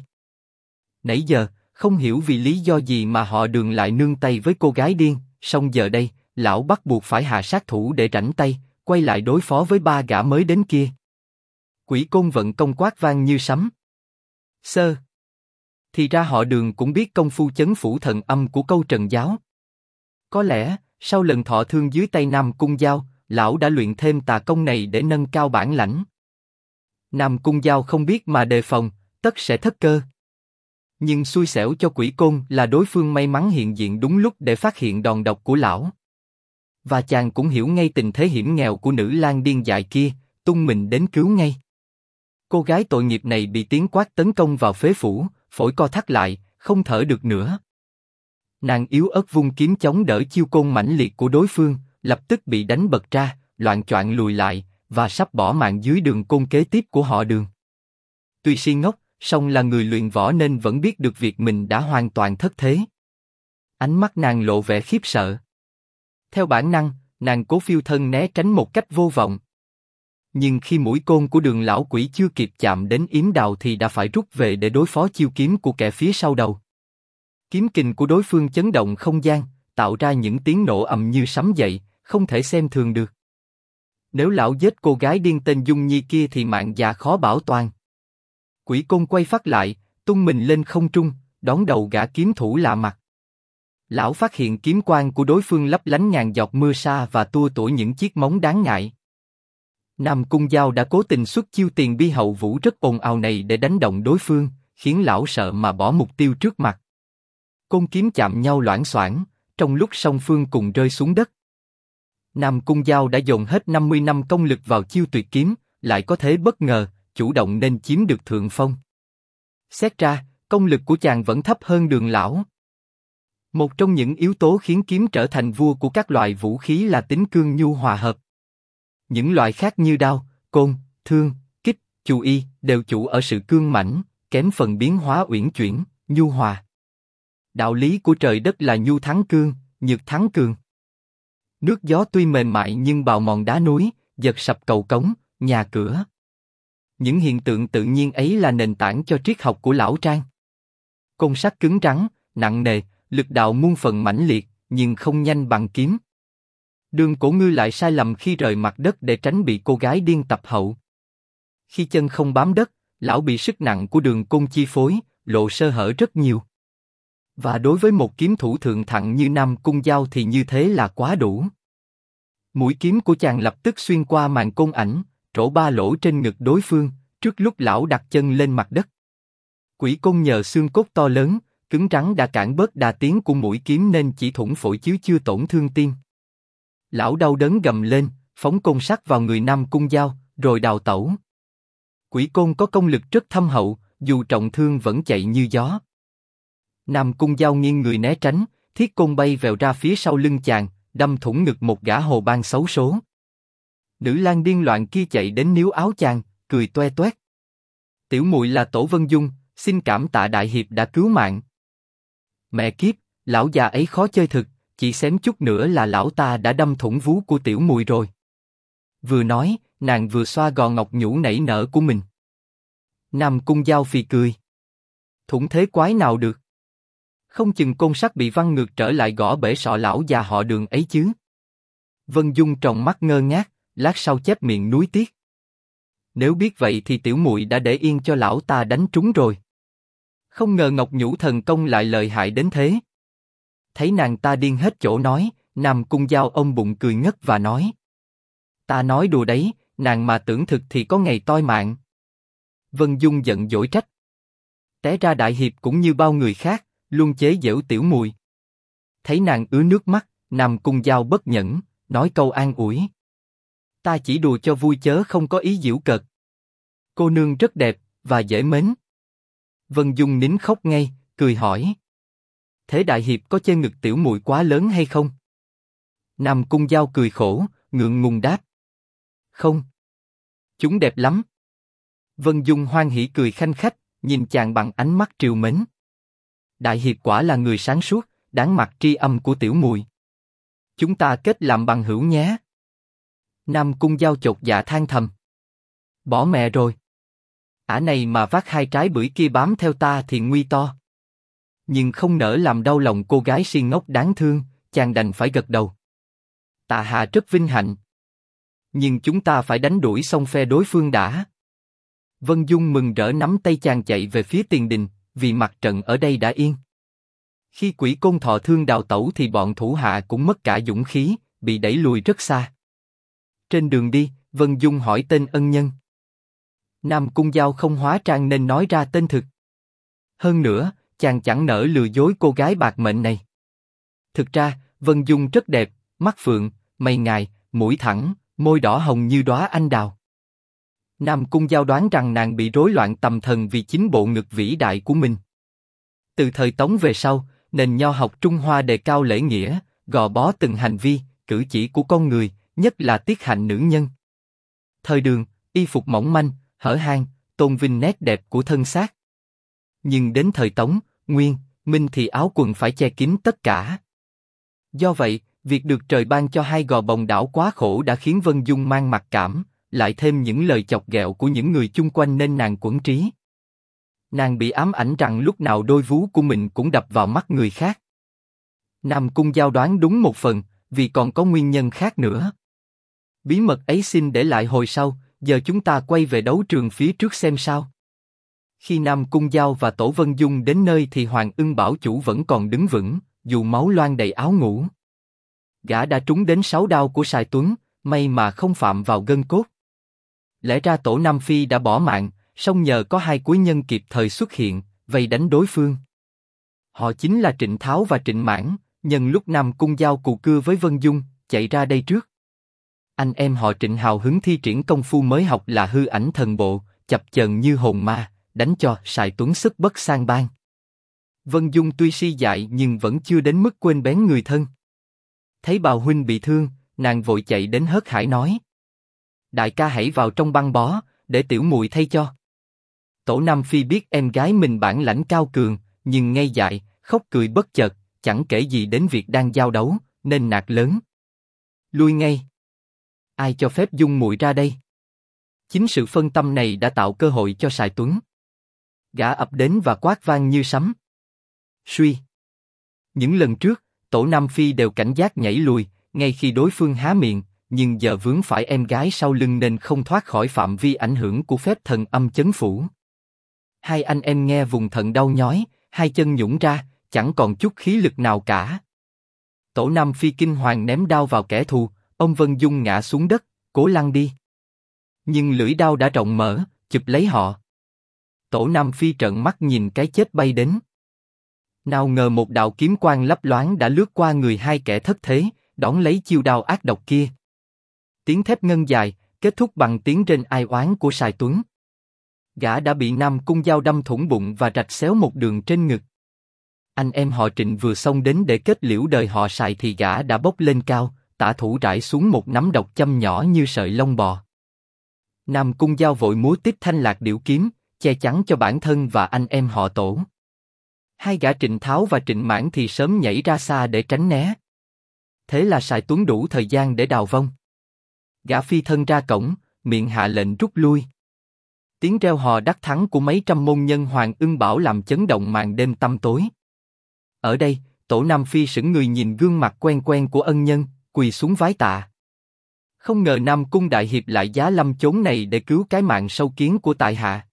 Nãy giờ, không hiểu vì lý do gì mà họ Đường lại nương tay với cô gái điên, song giờ đây, lão bắt buộc phải hạ sát thủ để rảnh tay, quay lại đối phó với ba gã mới đến kia. Quỷ Côn vận công quát vang như sấm. Sơ. Thì ra họ Đường cũng biết công phu chấn phủ thần âm của câu Trần giáo. Có lẽ, sau lần thọ thương dưới tay Nam Cung Giao, lão đã luyện thêm tà công này để nâng cao bản lãnh. Nam Cung Giao không biết mà đề phòng, tất sẽ thất cơ. Nhưng xui xẻo cho Quỷ Côn là đối phương may mắn hiện diện đúng lúc để phát hiện đòn độc của lão. Và chàng cũng hiểu ngay tình thế hiểm nghèo của nữ lang điên dại kia, tung mình đến cứu ngay. Cô gái tội nghiệp này bị tiếng quát tấn công vào phế phủ, phổi co thắt lại, không thở được nữa. Nàng yếu ớt vung kiếm chống đỡ chiêu côn mãnh liệt của đối phương, lập tức bị đánh bật ra, loạng choạng lùi lại, và sắp bỏ mạng dưới đường côn kế tiếp của họ Đường. Tuy si ngốc, song là người luyện võ nên vẫn biết được việc mình đã hoàn toàn thất thế. Ánh mắt nàng lộ vẻ khiếp sợ. Theo bản năng, nàng cố phiêu thân né tránh một cách vô vọng. Nhưng khi mũi côn của Đường lão quỷ chưa kịp chạm đến yếm đào thì đã phải rút về để đối phó chiêu kiếm của kẻ phía sau đầu. Kiếm kình của đối phương chấn động không gian, tạo ra những tiếng nổ ầm như sấm dậy, không thể xem thường được. Nếu lão giết cô gái điên tên Dung Nhi kia thì mạng già khó bảo toàn. Quỷ Côn quay phát lại, tung mình lên không trung, đón đầu gã kiếm thủ lạ mặt. Lão phát hiện kiếm quang của đối phương lấp lánh ngàn giọt mưa sa và tua tủa những chiếc móng đáng ngại. Nam Cung Giao đã cố tình xuất chiêu tiền bi hậu vũ rất ồn ào này để đánh động đối phương, khiến lão sợ mà bỏ mục tiêu trước mặt. Côn kiếm chạm nhau loảng xoảng, trong lúc song phương cùng rơi xuống đất. Nam Cung Giao đã dồn hết 50 năm công lực vào chiêu tuyệt kiếm, lại có thế bất ngờ, chủ động nên chiếm được thượng phong. Xét ra, công lực của chàng vẫn thấp hơn Đường lão. Một trong những yếu tố khiến kiếm trở thành vua của các loại vũ khí là tính cương nhu hòa hợp. Những loại khác như đao, côn, thương, kích, chù y đều chủ ở sự cương mãnh, kém phần biến hóa uyển chuyển, nhu hòa. Đạo lý của trời đất là nhu thắng cương, nhược thắng cường. Nước gió tuy mềm mại nhưng bào mòn đá núi, giật sập cầu cống, nhà cửa. Những hiện tượng tự nhiên ấy là nền tảng cho triết học của lão Trang. Côn sắt cứng rắn, nặng nề, lực đạo muôn phần mãnh liệt, nhưng không nhanh bằng kiếm. Đường Cổ Ngư lại sai lầm khi rời mặt đất để tránh bị cô gái điên tập hậu. Khi chân không bám đất, lão bị sức nặng của đường côn chi phối, lộ sơ hở rất nhiều. Và đối với một kiếm thủ thượng thặng như Nam Cung Giao thì như thế là quá đủ. Mũi kiếm của chàng lập tức xuyên qua màn côn ảnh, trổ 3 lỗ trên ngực đối phương, trước lúc lão đặt chân lên mặt đất. Quỷ Côn nhờ xương cốt to lớn, cứng rắn đã cản bớt đà tiến của mũi kiếm nên chỉ thủng phổi chứ chưa tổn thương tim. Lão đau đớn gầm lên, phóng côn sắt vào người Nam Cung Giao, rồi đào tẩu. Quỷ Côn có công lực rất thâm hậu, dù trọng thương vẫn chạy như gió. Nam Cung Giao nghiêng người né tránh, thiết côn bay vèo ra phía sau lưng chàng, đâm thủng ngực một gã hồ bang xấu số. Nữ lang điên loạn kia chạy đến níu áo chàng, cười toe toét. Tiểu muội là Tổ Vân Dung, xin cảm tạ đại hiệp đã cứu mạng. Mẹ kiếp, lão già ấy khó chơi thực, chỉ xém chút nữa là lão ta đã đâm thủng vú của tiểu muội rồi. Vừa nói, nàng vừa xoa gò ngọc nhũ nảy nở của mình. Nam Cung Giao phì cười. Thủng thế quái nào được? Không chừng côn sắt bị văng ngược trở lại gõ bể sọ lão già họ Đường ấy chứ. Vân Dung tròng mắt ngơ ngác, lát sau chép miệng nuối tiếc. nếu biết vậy thì tiểu muội đã để yên cho lão ta đánh trúng rồi. Không ngờ Ngọc Nhũ thần công lại lợi hại đến thế. Thấy nàng ta điên hết chỗ nói, Nam Cung Giao ôm bụng cười ngất và nói: Ta nói đùa đấy, nàng mà tưởng thực thì có ngày toi mạng. Vân Dung giận dỗi trách: Té ra đại hiệp cũng như bao người khác, luôn chế giễu tiểu muội. Thấy nàng ứa nước mắt, Nam Cung Giao bất nhẫn, nói câu an ủi: Ta chỉ đùa cho vui chớ không có ý giễu cợt. Cô nương rất đẹp và dễ mến. Vân Dung nín khóc ngay, cười hỏi: Thế đại hiệp có chê ngực tiểu muội quá lớn hay không? Nam Cung Giao cười khổ, ngượng ngùng đáp: Không, chúng đẹp lắm. Vân Dung hoan hỉ cười khanh khách, nhìn chàng bằng ánh mắt trìu mến. Đại hiệp quả là người sáng suốt, đáng mặc tri âm của tiểu muội. Chúng ta kết làm bằng hữu nhé. Nam Cung Giao chột dạ than thầm: Bỏ mẹ rồi. Ả này mà vác 2 trái bưởi kia bám theo ta thì nguy to. Nhưng không nỡ làm đau lòng cô gái si ngốc đáng thương, chàng đành phải gật đầu. Tạ hạ rất vinh hạnh. Nhưng chúng ta phải đánh đuổi xong phe đối phương đã. Vân Dung mừng rỡ nắm tay chàng chạy về phía tiền đình, vì mặt trận ở đây đã yên. Khi Quỷ Côn Thọ Thương đào tẩu thì bọn thủ hạ cũng mất cả dũng khí, bị đẩy lùi rất xa. Trên đường đi, Vân Dung hỏi tên ân nhân. Nam Cung Giao không hóa trang nên nói ra tên thực. Hơn nữa, chàng chẳng nỡ lừa dối cô gái bạc mệnh này. Thực ra, Vân Dung rất đẹp, mắt phượng, mày ngài, mũi thẳng, môi đỏ hồng như đóa anh đào. Nam Cung Giao đoán rằng nàng bị rối loạn tâm thần vì chính bộ ngực vĩ đại của mình. Từ thời Tống về sau, nền nho học Trung Hoa đề cao lễ nghĩa, gò bó từng hành vi, cử chỉ của con người, nhất là tiết hạnh nữ nhân. Thời Đường, y phục mỏng manh, hở hang, tôn vinh nét đẹp của thân xác. Nhưng đến thời Tống, Nguyên, Minh thì áo quần phải che kín tất cả. Do vậy, việc được trời ban cho 2 gò bồng đảo quá khổ đã khiến Vân Dung mang mặc cảm, lại thêm những lời chọc ghẹo của những người chung quanh nên nàng quẫn trí. Nàng bị ám ảnh rằng lúc nào đôi vú của mình cũng đập vào mắt người khác. Nam Cung Giao đoán đúng một phần, vì còn có nguyên nhân khác nữa. Bí mật ấy xin để lại hồi sau, giờ chúng ta quay về đấu trường phía trước xem sao. Khi Nam Cung Giao và Tổ Vân Dung đến nơi thì Hoàng Ưng Bảo Chủ vẫn còn đứng vững, dù máu loang đầy áo ngủ. Gã đã trúng đến 6 đao của Sài Tuấn, may mà không phạm vào gân cốt. Lẽ ra Tổ Nam Phi đã bỏ mạng, song nhờ có 2 quý nhân kịp thời xuất hiện, vây đánh đối phương. Họ chính là Trịnh Tháo và Trịnh Mãn, nhân lúc Nam Cung Giao cù cưa với Vân Dung, chạy ra đây trước. Anh em họ Trịnh hào hứng thi triển công phu mới học là hư ảnh thần bộ, chập chờn như hồn ma, đánh cho Sài Tuấn sức bất sang bang. Vân Dung tuy si dại nhưng vẫn chưa đến mức quên bén người thân. Thấy Bào huynh bị thương, nàng vội chạy đến hớt hải nói: Đại ca hãy vào trong băng bó, để tiểu muội thay cho. Tổ Nam Phi biết em gái mình bản lãnh cao cường, nhưng ngây dại, khóc cười bất chợt, chẳng kể gì đến việc đang giao đấu, nên nạt lớn: Lui ngay! Ai cho phép Dung muội ra đây? Chính sự phân tâm này đã tạo cơ hội cho Sài Tuấn. Gã ập đến và quát vang như sấm. Suy! Những lần trước, Tổ Nam Phi đều cảnh giác nhảy lùi, ngay khi đối phương há miệng, nhưng giờ vướng phải em gái sau lưng nên không thoát khỏi phạm vi ảnh hưởng của phép thần âm chấn phủ. 2 anh em nghe vùng thận đau nhói, 2 chân nhũn ra, chẳng còn chút khí lực nào cả. Tổ Nam Phi kinh hoàng ném đao vào kẻ thù, ông Vân Dung ngã xuống đất, cố lăn đi. Nhưng lưỡi đao đã rộng mở, chụp lấy họ. Tổ Nam Phi trợn mắt nhìn cái chết bay đến. Nào ngờ một đạo kiếm quang lấp loáng đã lướt qua người 2 kẻ thất thế, đón lấy chiêu đao ác độc kia. Tiếng thép ngân dài, kết thúc bằng tiếng rên ai oán của Sài Tuấn. Gã đã bị Nam Cung Giao đâm thủng bụng và rạch xéo một đường trên ngực. Anh em họ Trịnh vừa xông đến để kết liễu đời họ Sài thì gã đã bốc lên cao, tả thủ rải xuống một nắm độc châm nhỏ như sợi lông bò. Nam Cung Giao vội múa tiếp thanh lạc điểu kiếm, che chắn cho bản thân và anh em họ Tổ. 2 gã Trịnh Tháo và Trịnh Mãn thì sớm nhảy ra xa để tránh né. Thế là Sài Tuấn đủ thời gian để đào vong. Gã phi thân ra cổng, miệng hạ lệnh rút lui. Tiếng reo hò đắc thắng của mấy trăm môn nhân Hoàng Ưng Bảo làm chấn động màn đêm tăm tối. Ở đây, Tổ Nam Phi sững người nhìn gương mặt quen quen của ân nhân, quỳ xuống vái tạ. Không ngờ Nam Cung Đại Hiệp lại giá lâm chốn này để cứu cái mạng sâu kiến của tại hạ.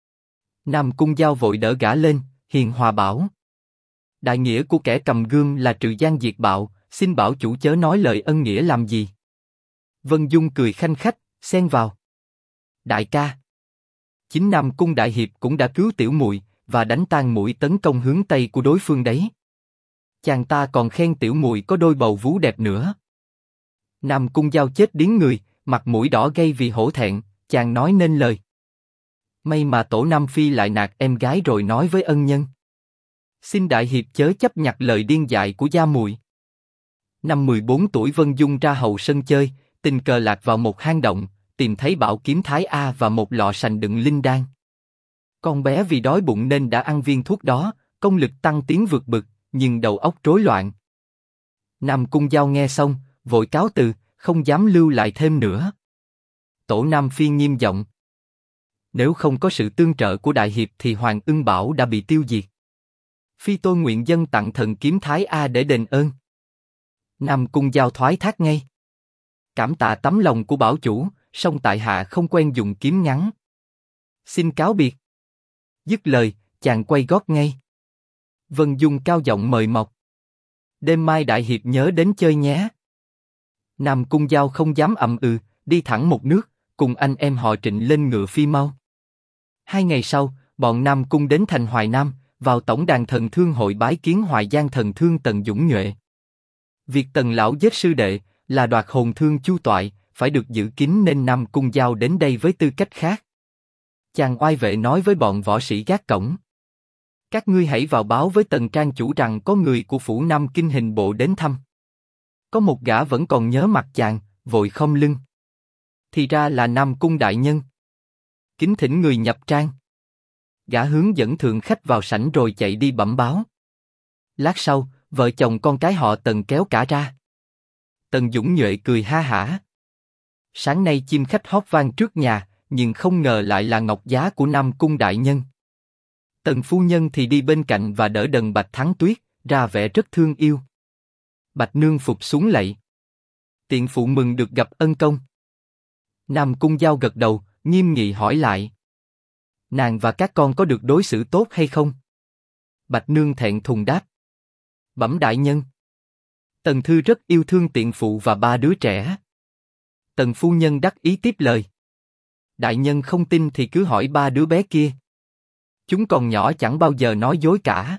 Nam Cung Giao vội đỡ gã lên, hiền hòa bảo. Đại nghĩa của kẻ cầm gươm là trừ gian diệt bạo, xin bảo chủ chớ nói lời ân nghĩa làm gì. Vân Dung cười khanh khách, xen vào. Đại ca. Chính Nam Cung Đại Hiệp cũng đã cứu tiểu muội và đánh tan mũi tấn công hướng tây của đối phương đấy. Chàng ta còn khen tiểu muội có đôi bầu vú đẹp nữa. Nam Cung Giao chết điếng người, mặt mũi đỏ gay vì hổ thẹn, chàng nói nên lời. May mà tổ Nam Phi lại nạt em gái rồi nói với ân nhân. Xin Đại Hiệp chớ chấp nhặt lời điên dại của gia muội. Năm 14 tuổi Vân Dung ra hậu sân chơi, tình cờ lạc vào một hang động, tìm thấy bảo kiếm Thái A và một lọ sành đựng linh đan. Con bé vì đói bụng nên đã ăn viên thuốc đó, công lực tăng tiến vượt bực, nhưng đầu óc rối loạn. Nam Cung Giao nghe xong, vội cáo từ, không dám lưu lại thêm nữa. Tổ Nam Phi nghiêm giọng. Nếu không có sự tương trợ của Đại Hiệp thì Hoàng Ưng Bảo đã bị tiêu diệt. Phi tôi nguyện dâng tặng thần kiếm Thái A để đền ơn. Nam Cung Giao thoái thác ngay. Cảm tạ tấm lòng của bảo chủ, song tại hạ không quen dùng kiếm ngắn. Xin cáo biệt. Dứt lời, chàng quay gót ngay. Vân Dung cao giọng mời mọc. Đêm mai Đại Hiệp nhớ đến chơi nhé. Nam Cung Giao không dám ậm ừ, đi thẳng một nước, cùng anh em họ Trịnh lên ngựa phi mau. 2 ngày sau, bọn Nam Cung đến thành Hoài Nam, vào tổng đàn thần thương hội bái kiến Hoài Giang thần thương Tần Dũng Nhuệ. Việc Tần lão giết sư đệ là đoạt hồn thương Chu Toại, phải được giữ kín nên Nam Cung Giao đến đây với tư cách khác. Chàng oai vệ nói với bọn võ sĩ gác cổng. Các ngươi hãy vào báo với Tần trang chủ rằng có người của phủ Nam Kinh hình bộ đến thăm. Có một gã vẫn còn nhớ mặt chàng, vội khom lưng. Thì ra là Nam Cung đại nhân. Kính thỉnh người nhập trang. Gã hướng dẫn thượng khách vào sảnh rồi chạy đi bẩm báo. Lát sau, vợ chồng con cái họ Tần kéo cả ra. Tần Dũng Nhuệ cười ha hả. Sáng nay chim khách hót vang trước nhà, nhưng không ngờ lại là ngọc giá của Nam Cung đại nhân. Tần phu nhân thì đi bên cạnh và đỡ đần Bạch Thắng Tuyết, ra vẻ rất thương yêu. Bạch nương phục xuống lạy. Tiện phụ mừng được gặp ân công. Nam Cung Giao gật đầu, nghiêm nghị hỏi lại. Nàng và các con có được đối xử tốt hay không? Bạch nương thẹn thùng đáp. Bẩm đại nhân. Tần thư rất yêu thương tiện phụ và 3 đứa trẻ. Tần phu nhân đắc ý tiếp lời. Đại nhân không tin thì cứ hỏi 3 đứa bé kia. Chúng còn nhỏ chẳng bao giờ nói dối cả.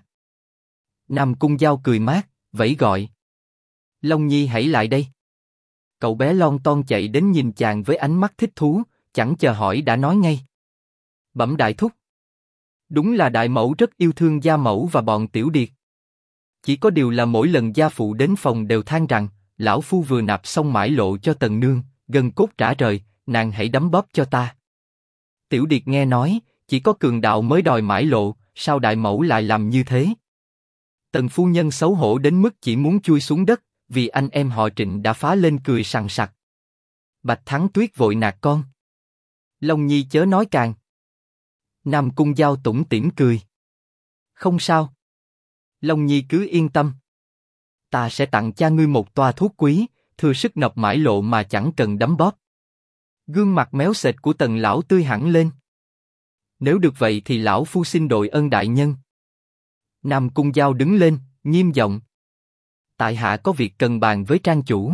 Nam Cung Giao cười mát, vẫy gọi. Long Nhi hãy lại đây. Cậu bé lon ton chạy đến nhìn chàng với ánh mắt thích thú, chẳng chờ hỏi đã nói ngay. Bẩm đại thúc. Đúng là đại mẫu rất yêu thương gia mẫu và bọn tiểu điệt. Chỉ có điều là mỗi lần gia phụ đến phòng đều than rằng, lão phu vừa nạp xong mãi lộ cho Tần nương, gân cốt rã rời, nàng hãy đấm bóp cho ta. Tiểu điệt nghe nói, chỉ có cường đạo mới đòi mãi lộ, sao đại mẫu lại làm như thế? Tần phu nhân xấu hổ đến mức chỉ muốn chui xuống đất, vì anh em họ Trịnh đã phá lên cười sằng sặc. Bạch Thắng Tuyết vội nạt con. Long Nhi chớ nói càng. Nam Cung Giao tủm tỉm cười. Không sao. Long Nhi cứ yên tâm. Ta sẽ tặng cha ngươi một toa thuốc quý, thừa sức nọc mãi lộ mà chẳng cần đấm bóp. Gương mặt méo sệt của Tần lão tươi hẳn lên. Nếu được vậy thì lão phu xin đội ơn đại nhân. Nam Cung Giao đứng lên, nghiêm giọng. Tại hạ có việc cần bàn với trang chủ.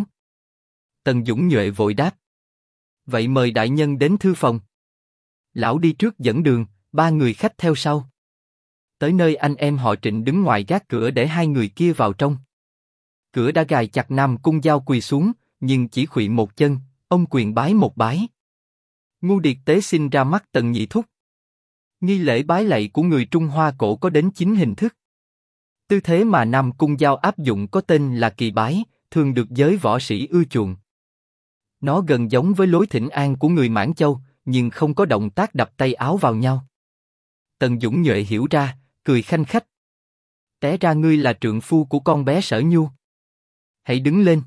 Tần Dũng Nhuệ vội đáp. Vậy mời đại nhân đến thư phòng. Lão đi trước dẫn đường, 3 người khách theo sau. Tới nơi anh em họ Trịnh đứng ngoài gác cửa để 2 người kia vào trong. Cửa đã gài chặt. Nam Cung Giao quỳ xuống, nhưng chỉ khuỵu một chân, ông quyền bái một bái. Ngu điệt tế xin ra mắt Tần nhị thúc. Nghi lễ bái lạy của người Trung Hoa cổ có đến 9 hình thức. Tư thế mà Nam Cung Giao áp dụng có tên là kỳ bái, thường được giới võ sĩ ưa chuộng. Nó gần giống với lối thỉnh an của người Mãn Châu, nhưng không có động tác đập tay áo vào nhau. Tần Dũng Nhuệ hiểu ra, cười khanh khách. Té ra ngươi là trượng phu của con bé Sở Nhu. Hãy đứng lên.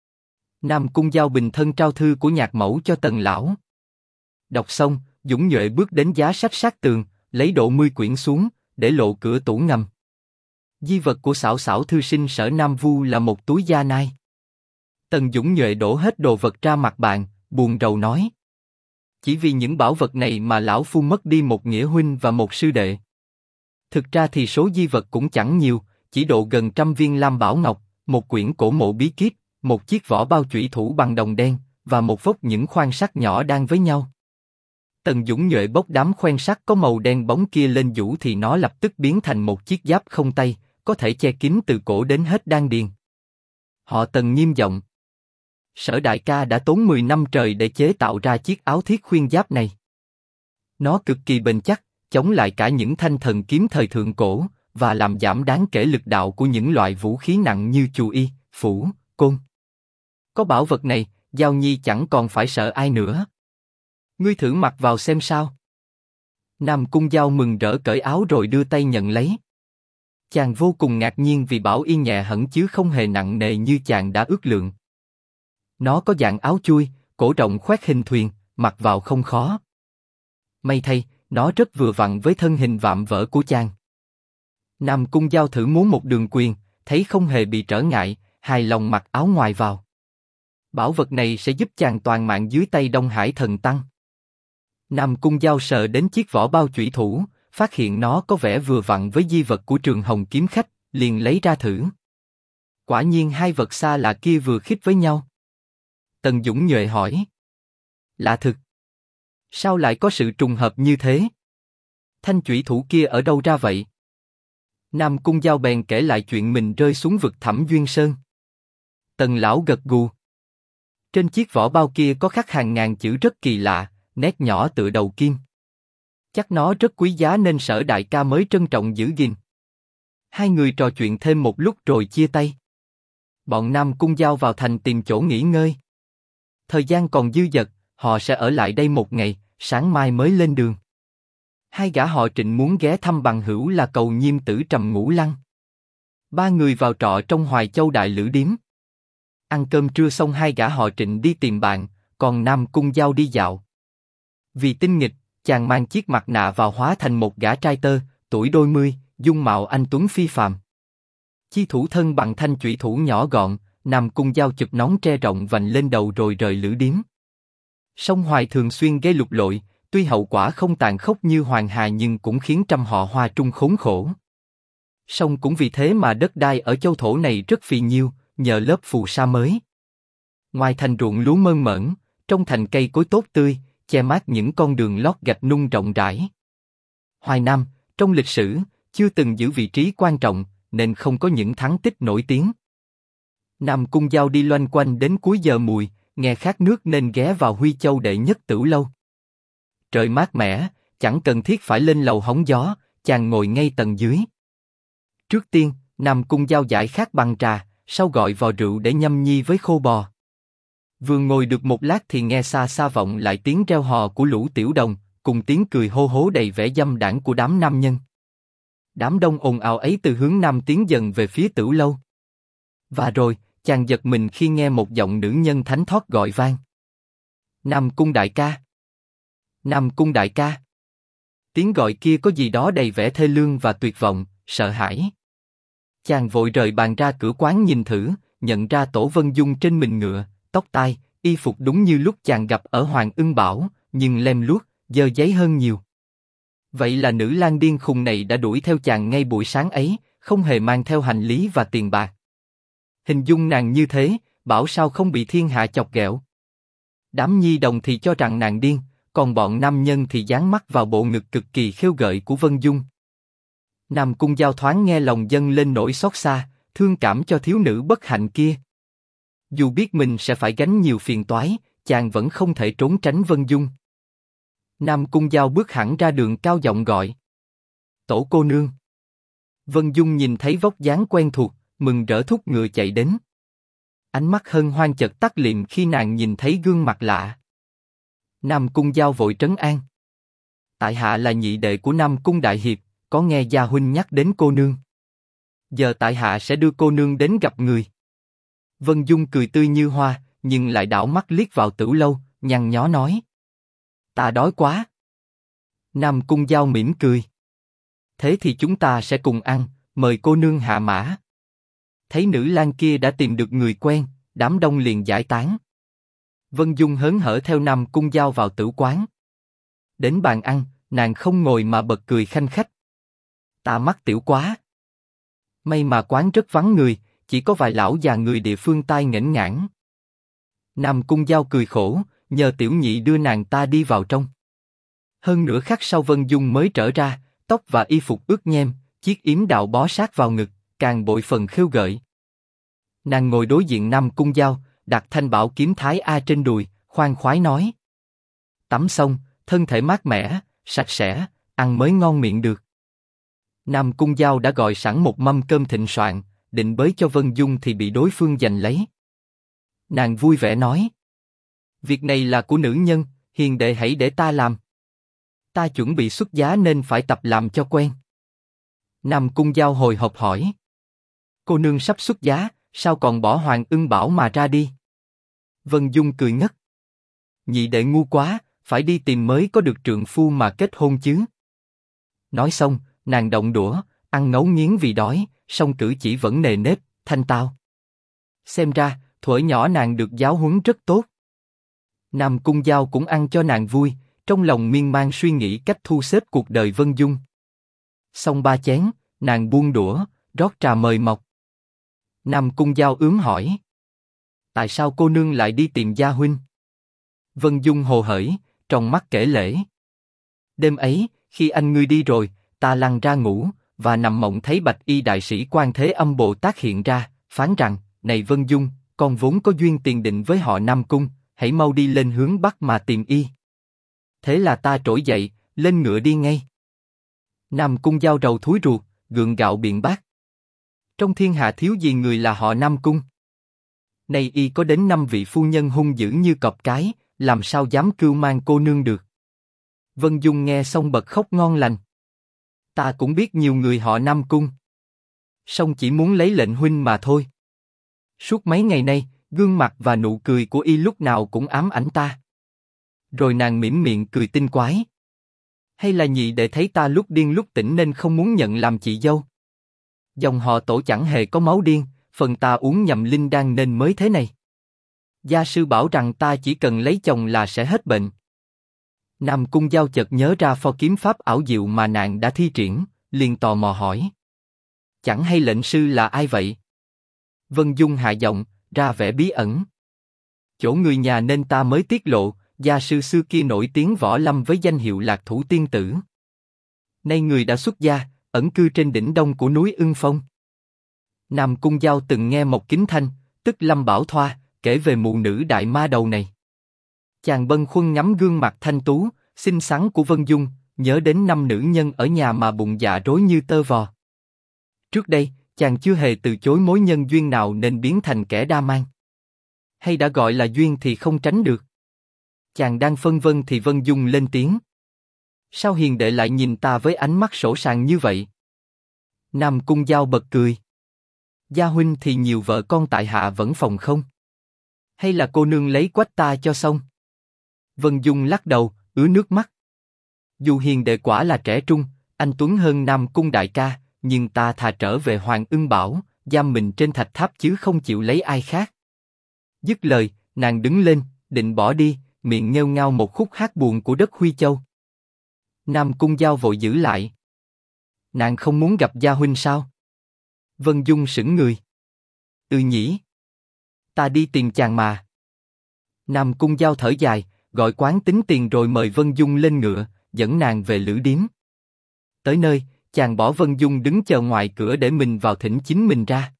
Nam Cung Giao bình thân trao thư của nhạc mẫu cho Tần lão. Đọc xong, Dũng Nhuệ bước đến giá sách sát tường, lấy độ 10 quyển xuống, để lộ cửa tủ ngầm. Di vật của xảo xảo thư sinh Sở Nam Vu là một túi da nai. Tần Dũng Nhuệ đổ hết đồ vật ra mặt bàn, buồn rầu nói. Chỉ vì những bảo vật này mà lão phu mất đi một nghĩa huynh và một sư đệ. Thực ra thì số di vật cũng chẳng nhiều, chỉ độ gần 100 viên lam bảo ngọc, một quyển cổ mộ bí kíp, một chiếc vỏ bao chủy thủ bằng đồng đen, và một vốc những khoan sắt nhỏ đan với nhau. Tần Dũng Nhuệ bốc đám khoen sắt có màu đen bóng kia lên vũ thì nó lập tức biến thành một chiếc giáp không tay, có thể che kín từ cổ đến hết đan điền. Họ Tần nghiêm giọng. Sở đại ca đã tốn 10 năm trời để chế tạo ra chiếc áo thiết khuyên giáp này. Nó cực kỳ bền chắc, chống lại cả những thanh thần kiếm thời thượng cổ, và làm giảm đáng kể lực đạo của những loại vũ khí nặng như chù y, phủ, côn. Có bảo vật này, Giao Nhi chẳng còn phải sợ ai nữa. Ngươi thử mặc vào xem sao. Nam Cung Giao mừng rỡ cởi áo rồi đưa tay nhận lấy. Chàng vô cùng ngạc nhiên vì bảo y nhẹ hẳn chứ không hề nặng nề như chàng đã ước lượng. Nó có dạng áo chui, cổ rộng khoét hình thuyền, mặc vào không khó. May thay, nó rất vừa vặn với thân hình vạm vỡ của chàng. Nam Cung Giao thử múa một đường quyền, thấy không hề bị trở ngại, hài lòng mặc áo ngoài vào. Bảo vật này sẽ giúp chàng toàn mạng dưới tay Đông Hải Thần Tăng. Nam Cung Giao sờ đến chiếc vỏ bao chủy thủ, phát hiện nó có vẻ vừa vặn với di vật của Trường Hồng kiếm khách, liền lấy ra thử. Quả nhiên hai vật xa lạ kia vừa khít với nhau. Tần Dũng Nhuệ hỏi. Lạ thực. Sao lại có sự trùng hợp như thế? Thanh chủy thủ kia ở đâu ra vậy? Nam Cung Giao bèn kể lại chuyện mình rơi xuống vực Thẳm Duyên Sơn. Tần lão gật gù. Trên chiếc vỏ bao kia có khắc hàng ngàn chữ rất kỳ lạ, nét nhỏ tựa đầu kim. Chắc nó rất quý giá nên Sở đại ca mới trân trọng giữ gìn. Hai người trò chuyện thêm một lúc rồi chia tay. Bọn Nam Cung Giao vào thành tìm chỗ nghỉ ngơi. Thời gian còn dư dật, họ sẽ ở lại đây một ngày, sáng mai mới lên đường. Hai gã họ Trịnh muốn ghé thăm bằng hữu là Cầu Nhiêm Tử Trầm Ngũ Lăng. Ba người vào trọ trong Hoài Châu Đại Lữ Điếm. Ăn cơm trưa xong hai gã họ Trịnh đi tìm bạn, còn Nam Cung Giao đi dạo. Vì tinh nghịch, chàng mang chiếc mặt nạ vào hóa thành một gã trai tơ, tuổi đôi mươi, dung mạo anh tuấn phi phàm. Chi thủ thân bằng thanh chủy thủ nhỏ gọn, Nam Cung Giao chụp nón tre rộng vành lên đầu rồi rời lữ điếm. Sông Hoài thường xuyên gây lục lội, tuy hậu quả không tàn khốc như Hoàng Hà nhưng cũng khiến trăm họ Hoa Trung khốn khổ. Sông cũng vì thế mà đất đai ở châu thổ này rất phì nhiêu, nhờ lớp phù sa mới. Ngoài thành ruộng lúa mơn mởn, trong thành cây cối tốt tươi, che mát những con đường lót gạch nung rộng rãi. Hoài Nam, trong lịch sử, chưa từng giữ vị trí quan trọng, nên không có những thắng tích nổi tiếng. Nam Cung Giao đi loanh quanh đến cuối giờ mùi, nghe khát nước nên ghé vào Huy Châu đệ nhất Tửu Lâu. Trời mát mẻ, chẳng cần thiết phải lên lầu hóng gió, chàng ngồi ngay tầng dưới. Trước tiên, Nam Cung Giao giải khát bằng trà, sau gọi vò rượu để nhâm nhi với khô bò. Vừa ngồi được một lát thì nghe xa xa vọng lại tiếng reo hò của lũ tiểu đồng, cùng tiếng cười hô hố đầy vẻ dâm đãng của đám nam nhân. Đám đông ồn ào ấy từ hướng nam tiến dần về phía Tửu Lâu. Và rồi, chàng giật mình khi nghe một giọng nữ nhân thánh thót gọi vang. Nam Cung đại ca! Nam Cung đại ca! Tiếng gọi kia có gì đó đầy vẻ thê lương và tuyệt vọng, sợ hãi. Chàng vội rời bàn ra cửa quán nhìn thử, nhận ra Tổ Vân Dung trên mình ngựa, tóc tai, y phục đúng như lúc chàng gặp ở Hoàng Ưng Bảo, nhưng lem luốc, dơ giấy hơn nhiều. Vậy là nữ lang điên khùng này đã đuổi theo chàng ngay buổi sáng ấy, không hề mang theo hành lý và tiền bạc. Hình dung nàng như thế, bảo sao không bị thiên hạ chọc ghẹo. Đám nhi đồng thì cho rằng nàng điên, còn bọn nam nhân thì dán mắt vào bộ ngực cực kỳ khêu gợi của Vân Dung. Nam Cung Giao thoáng nghe lòng dâng lên nỗi xót xa, thương cảm cho thiếu nữ bất hạnh kia. Dù biết mình sẽ phải gánh nhiều phiền toái, chàng vẫn không thể trốn tránh Vân Dung. Nam Cung Giao bước hẳn ra đường cao giọng gọi. Tổ cô nương. Vân Dung nhìn thấy vóc dáng quen thuộc, mừng rỡ thúc ngựa chạy đến. Ánh mắt hân hoan chợt tắt liệm khi nàng nhìn thấy gương mặt lạ. Nam Cung Giao vội trấn an. Tại hạ là nhị đệ của Nam Cung đại hiệp, có nghe gia huynh nhắc đến cô nương. Giờ tại hạ sẽ đưa cô nương đến gặp người. Vân Dung cười tươi như hoa, nhưng lại đảo mắt liếc vào Tửu Lâu, nhăn nhó nói. Ta đói quá. Nam Cung Giao mỉm cười. Thế thì chúng ta sẽ cùng ăn, mời cô nương hạ mã. Thấy nữ lang kia đã tìm được người quen, đám đông liền giải tán. Vân Dung hớn hở theo Nam Cung Giao vào tử quán. Đến bàn ăn, nàng không ngồi mà bật cười khanh khách. Ta mắc tiểu quá. May mà quán rất vắng người, chỉ có vài lão già người địa phương tai nghển ngãn. Nam Cung Giao cười khổ, nhờ tiểu nhị đưa nàng ta đi vào trong. Hơn nửa khắc sau Vân Dung mới trở ra, tóc và y phục ướt nhem, chiếc yếm đạo bó sát vào ngực, càng bội phần khêu gợi. Nàng ngồi đối diện Nam Cung Giao, đặt thanh bảo kiếm Thái A trên đùi, khoan khoái nói: tắm xong, thân thể mát mẻ, sạch sẽ, ăn mới ngon miệng được. Nam Cung Giao đã gọi sẵn một mâm cơm thịnh soạn, định bới cho Vân Dung thì bị đối phương giành lấy. Nàng vui vẻ nói: việc này là của nữ nhân, hiền đệ hãy để ta làm. Ta chuẩn bị xuất giá nên phải tập làm cho quen. Nam Cung Giao hồi hộp hỏi: cô nương sắp xuất giá, sao còn bỏ Hoàng Ưng Bảo mà ra đi? Vân Dung cười ngất: nhị đệ ngu quá, phải đi tìm mới có được trượng phu mà kết hôn chứ. Nói xong, nàng động đũa, ăn ngấu nghiến vì đói, song cử chỉ vẫn nề nếp, thanh tao. Xem ra, thuở nhỏ nàng được giáo huấn rất tốt. Nam Cung Giao cũng ăn cho nàng vui, trong lòng miên man suy nghĩ cách thu xếp cuộc đời Vân Dung. Xong 3 chén, nàng buông đũa, rót trà mời mọc. Nam Cung Giao ướm hỏi: tại sao cô nương lại đi tìm gia huynh? Vân Dung hồ hởi, trong mắt kể lể: đêm ấy, khi anh ngươi đi rồi, ta lăn ra ngủ, và nằm mộng thấy Bạch Y đại sĩ Quan Thế Âm Bồ Tát hiện ra, phán rằng: này Vân Dung, con vốn có duyên tiền định với họ Nam Cung, hãy mau đi lên hướng Bắc mà tìm y. Thế là ta trỗi dậy, lên ngựa đi ngay. Nam Cung Giao rầu thúi ruột, gượng gạo biện bác: trong thiên hạ thiếu gì người là họ Nam Cung. Nay y có đến 5 vị phu nhân hung dữ như cọp cái, làm sao dám cưu mang cô nương được. Vân Dung nghe xong bật khóc ngon lành: ta cũng biết nhiều người họ Nam Cung, song chỉ muốn lấy lệnh huynh mà thôi. Suốt mấy ngày nay, gương mặt và nụ cười của y lúc nào cũng ám ảnh ta. Rồi nàng mỉm miệng cười tinh quái: hay là nhị đệ thấy ta lúc điên lúc tỉnh nên không muốn nhận làm chị dâu? Dòng họ Tổ chẳng hề có máu điên, phần ta uống nhầm linh đan nên mới thế này. Gia sư bảo rằng ta chỉ cần lấy chồng là sẽ hết bệnh. Nam Cung Giao chợt nhớ ra pho kiếm pháp ảo diệu mà nàng đã thi triển, liền tò mò hỏi: chẳng hay lệnh sư là ai vậy? Vân Dung hạ giọng, ra vẻ bí ẩn: chỗ người nhà nên ta mới tiết lộ, gia sư xưa kia nổi tiếng võ lâm với danh hiệu Lạc Thủ Tiên Tử. Nay người đã xuất gia, ẩn cư trên đỉnh đông của núi Ưng Phong. Nam Cung Giao từng nghe Mộc Kính Thanh, tức Lâm Bảo Thoa, kể về mụ nữ đại ma đầu này. Chàng bâng khuâng ngắm gương mặt thanh tú, xinh xắn của Vân Dung, nhớ đến 5 nữ nhân ở nhà mà bụng dạ rối như tơ vò. Trước đây, chàng chưa hề từ chối mối nhân duyên nào nên biến thành kẻ đa mang. Hay đã gọi là duyên thì không tránh được. Chàng đang phân vân thì Vân Dung lên tiếng: sao hiền đệ lại nhìn ta với ánh mắt sỗ sàng như vậy? Nam Cung Giao bật cười: gia huynh thì nhiều vợ con tại hạ vẫn phòng không? Hay là cô nương lấy quách ta cho xong? Vân Dung lắc đầu, ứa nước mắt: dù hiền đệ quả là trẻ trung, anh tuấn hơn Nam Cung đại ca, nhưng ta thà trở về Hoàng Ưng Bảo, giam mình trên thạch tháp chứ không chịu lấy ai khác. Dứt lời, nàng đứng lên, định bỏ đi, miệng nghêu ngao một khúc hát buồn của đất Huy Châu. Nam Cung Giao vội giữ lại: nàng không muốn gặp gia huynh sao? Vân Dung sững người: nhỉ, ta đi tìm chàng mà. Nam Cung Giao thở dài, gọi quán tính tiền rồi mời Vân Dung lên ngựa, dẫn nàng về lữ điếm. Tới nơi, chàng bỏ Vân Dung đứng chờ ngoài cửa để mình vào thỉnh chính mình ra.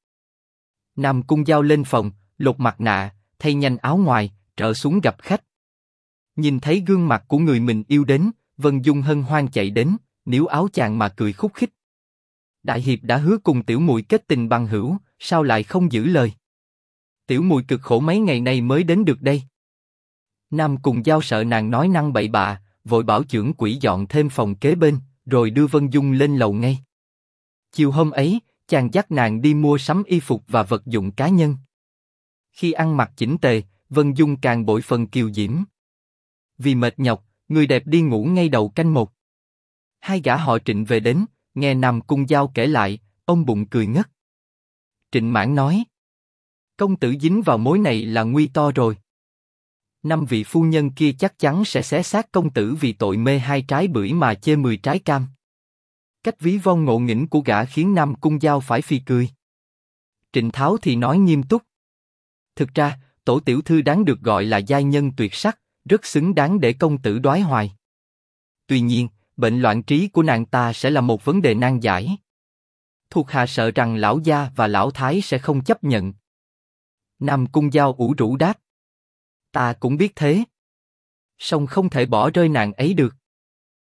Nam Cung Giao lên phòng, lột mặt nạ, thay nhanh áo ngoài, trở xuống gặp khách. Nhìn thấy gương mặt của người mình yêu đến, Vân Dung hân hoan chạy đến, níu áo chàng mà cười khúc khích: đại hiệp đã hứa cùng tiểu muội kết tình bằng hữu, sao lại không giữ lời? Tiểu muội cực khổ mấy ngày nay mới đến được đây. Nam Cung Giao sợ nàng nói năng bậy bạ, vội bảo chưởng quỹ dọn thêm phòng kế bên, rồi đưa Vân Dung lên lầu ngay. Chiều hôm ấy, chàng dắt nàng đi mua sắm y phục và vật dụng cá nhân. Khi ăn mặc chỉnh tề, Vân Dung càng bội phần kiều diễm. Vì mệt nhọc, người đẹp đi ngủ ngay đầu canh 1. Hai gã họ Trịnh về đến, nghe Nam Cung Giao kể lại, ông bụng cười ngất. Trịnh Mãn nói: Công tử dính vào mối này là nguy to rồi. 5 vị phu nhân kia chắc chắn sẽ xé xác công tử vì tội mê 2 trái bưởi mà chê 10 trái cam. Cách ví von ngộ nghĩnh của gã khiến Nam Cung Giao phải phì cười. Trịnh Tháo thì nói nghiêm túc. Thực ra, tổ tiểu thư đáng được gọi là giai nhân tuyệt sắc, rất xứng đáng để công tử đoái hoài. Tuy nhiên, bệnh loạn trí của nàng ta sẽ là một vấn đề nan giải. Thuộc hạ sợ rằng lão gia và lão thái sẽ không chấp nhận. Nam Cung Giao ủ rũ đáp. Ta cũng biết thế. Song không thể bỏ rơi nàng ấy được.